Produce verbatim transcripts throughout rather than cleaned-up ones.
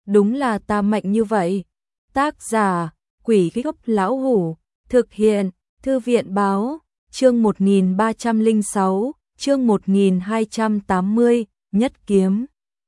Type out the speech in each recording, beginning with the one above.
đúng là ta mạnh như vậy. Tác giả, Quỷ Gốc Lão Hủ, thực hiện, Thư viện Báo, chương một nghìn ba trăm lẻ sáu, chương một nghìn hai trăm tám mươi, nhất kiếm.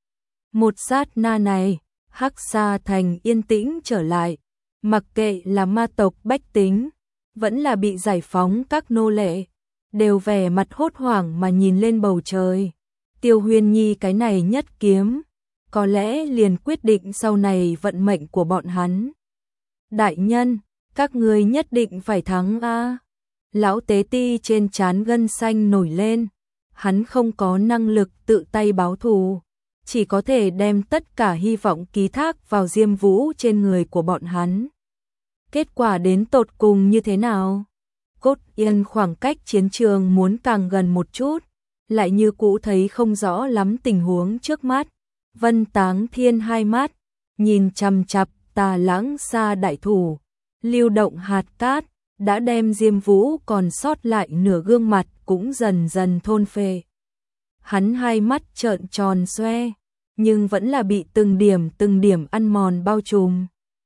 Một sát na này, Hắc Sa Thành yên tĩnh trở lại, mặc kệ là ma tộc bách tính, vẫn là bị giải phóng các nô lệ, đều vẻ mặt hốt hoảng mà nhìn lên bầu trời. Tiêu Huyên Nhi cái này nhất kiếm, có lẽ liền quyết định sau này vận mệnh của bọn hắn. Đại nhân, các ngươi nhất định phải thắng a. Lão tế ti trên trán gân xanh nổi lên, hắn không có năng lực tự tay báo thù, chỉ có thể đem tất cả hy vọng ký thác vào Diêm Vũ trên người của bọn hắn. Kết quả đến tột cùng như thế nào? Cốt Yên khoảng cách chiến trường muốn càng gần một chút, lại như cũ thấy không rõ lắm tình huống trước mắt. Vân Táng Thiên hai mắt nhìn chằm chằm Tà Lãng Sa đại thủ, lưu động hạt cát đã đem Diêm Vũ còn sót lại nửa gương mặt cũng dần dần thôn phệ. Hắn hai mắt trợn tròn xoe, nhưng vẫn là bị từng điểm từng điểm ăn mòn bao trùm.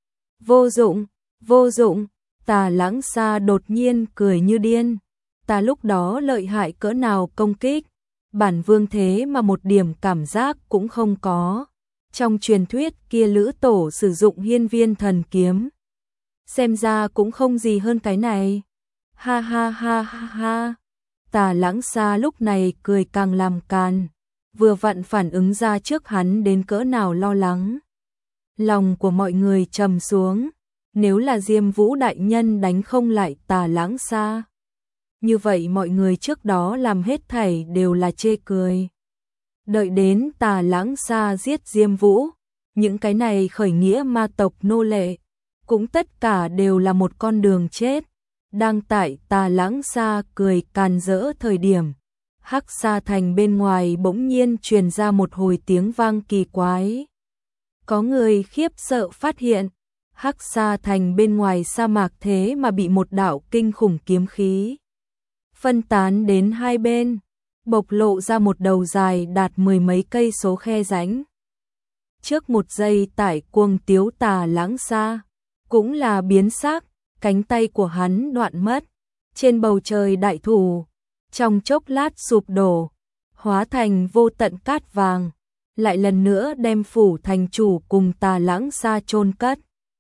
Vô dụng, vô dụng, Tà Lãng Sa đột nhiên cười như điên. Ta lúc đó lợi hại cỡ nào công kích, bản vương thế mà một điểm cảm giác cũng không có. Trong truyền thuyết kia Lữ Tổ sử dụng Hiên Viên Thần Kiếm, xem ra cũng không gì hơn cái này. Ha ha ha ha ha. Tà Lãng Sa lúc này cười càng làm càn, vừa vặn phản ứng ra trước hắn đến cỡ nào lo lắng. Lòng của mọi người trầm xuống, nếu là Diêm Vũ đại nhân đánh không lại Tà Lãng Sa, như vậy mọi người trước đó làm hết thảy đều là chê cười. Đợi đến Tà Lãng Sa giết Diêm Vũ, những cái này khởi nghĩa ma tộc nô lệ, cũng tất cả đều là một con đường chết. Đang tại Tà Lãng Sa cười càn rỡ thời điểm, Hắc Sa Thành bên ngoài bỗng nhiên truyền ra một hồi tiếng vang kỳ quái. Có người khiếp sợ phát hiện, Hắc Sa Thành bên ngoài sa mạc thế mà bị một đạo kinh khủng kiếm khí phân tán đến hai bên, bộc lộ ra một đầu dài đạt mười mấy cây số khe rãnh. Trước một giây tải cuồng tiếu Tà Lãng Sa cũng là biến sắc, cánh tay của hắn đoạn mất, trên bầu trời đại thủ trong chốc lát sụp đổ, hóa thành vô tận cát vàng, lại lần nữa đem phủ thành chủ cùng Tà Lãng Sa chôn cất.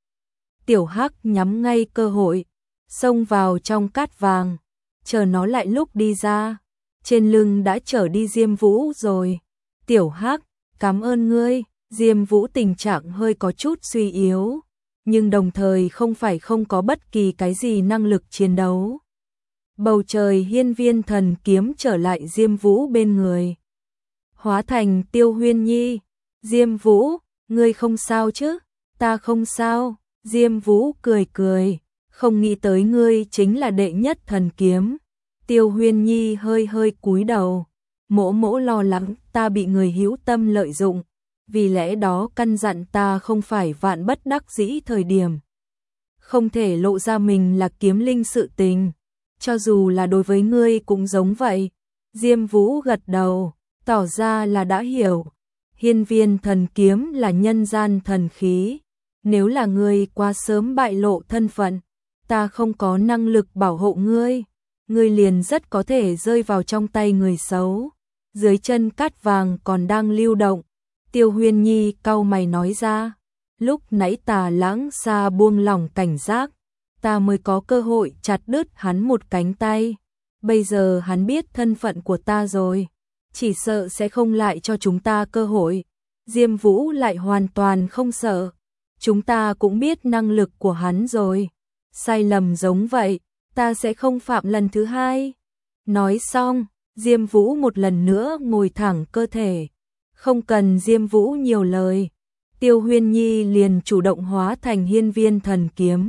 Tiểu Hắc nhắm ngay cơ hội, xông vào trong cát vàng, chờ nó lại lúc đi ra, trên lưng đã chở đi Diêm Vũ rồi. Tiểu Hắc, cảm ơn ngươi. Diêm Vũ tình trạng hơi có chút suy yếu, nhưng đồng thời không phải không có bất kỳ cái gì năng lực chiến đấu. Bầu trời Hiên Viên Thần Kiếm trở lại Diêm Vũ bên người, hóa thành Tiêu Huyên Nhi. Diêm Vũ, ngươi không sao chứ? Ta không sao. Diêm Vũ cười cười, không nghĩ tới ngươi chính là đệ nhất thần kiếm. Tiêu Huyên Nhi hơi hơi cúi đầu, mỗ mỗ lo lắng ta bị người hữu tâm lợi dụng, vì lẽ đó căn dặn ta không phải vạn bất đắc dĩ thời điểm không thể lộ ra mình là kiếm linh sự tình, cho dù là đối với ngươi cũng giống vậy. Diêm Vũ gật đầu, tỏ ra là đã hiểu. Hiên Viên Thần Kiếm là nhân gian thần khí, nếu là ngươi quá sớm bại lộ thân phận, ta không có năng lực bảo hộ ngươi, ngươi liền rất có thể rơi vào trong tay người xấu. Dưới chân cát vàng còn đang lưu động, Tiêu Huyên Nhi cau mày nói ra, lúc nãy Tà Lãng Sa buông lỏng cảnh giác, ta mới có cơ hội chặt đứt hắn một cánh tay, bây giờ hắn biết thân phận của ta rồi, chỉ sợ sẽ không lại cho chúng ta cơ hội. Diêm Vũ lại hoàn toàn không sợ, chúng ta cũng biết năng lực của hắn rồi, sai lầm giống vậy, ta sẽ không phạm lần thứ hai. Nói xong, Diêm Vũ một lần nữa ngồi thẳng cơ thể, không cần Diêm Vũ nhiều lời, Tiêu Huyên Nhi liền chủ động hóa thành Hiên Viên Thần Kiếm,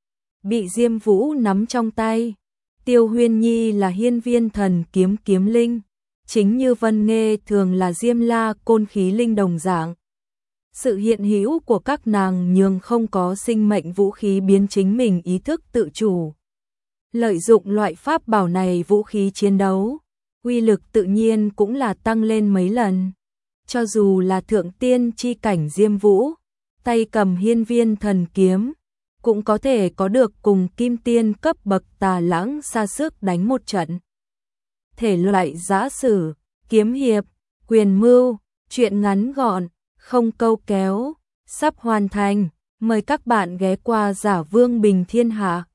bị Diêm Vũ nắm trong tay. Tiêu Huyên Nhi là Hiên Viên Thần Kiếm kiếm linh, chính như Vân Nghê thường là Diêm La Côn khí linh đồng dạng. Sự hiện hữu của các nàng nhường không có sinh mệnh vũ khí biến chính mình ý thức tự chủ. Lợi dụng loại pháp bảo này vũ khí chiến đấu, uy lực tự nhiên cũng là tăng lên mấy lần. Cho dù là thượng tiên chi cảnh Diêm Vũ, tay cầm hiên viên thần kiếm, cũng có thể có được cùng kim tiên cấp bậc Tà Lãng ra sức đánh một trận. Thể loại giã sử, kiếm hiệp, quyền mưu, truyện ngắn gọn, không câu kéo, sắp hoàn thành. Mời các bạn ghé qua Giả Vương Bình Thiên Hạ.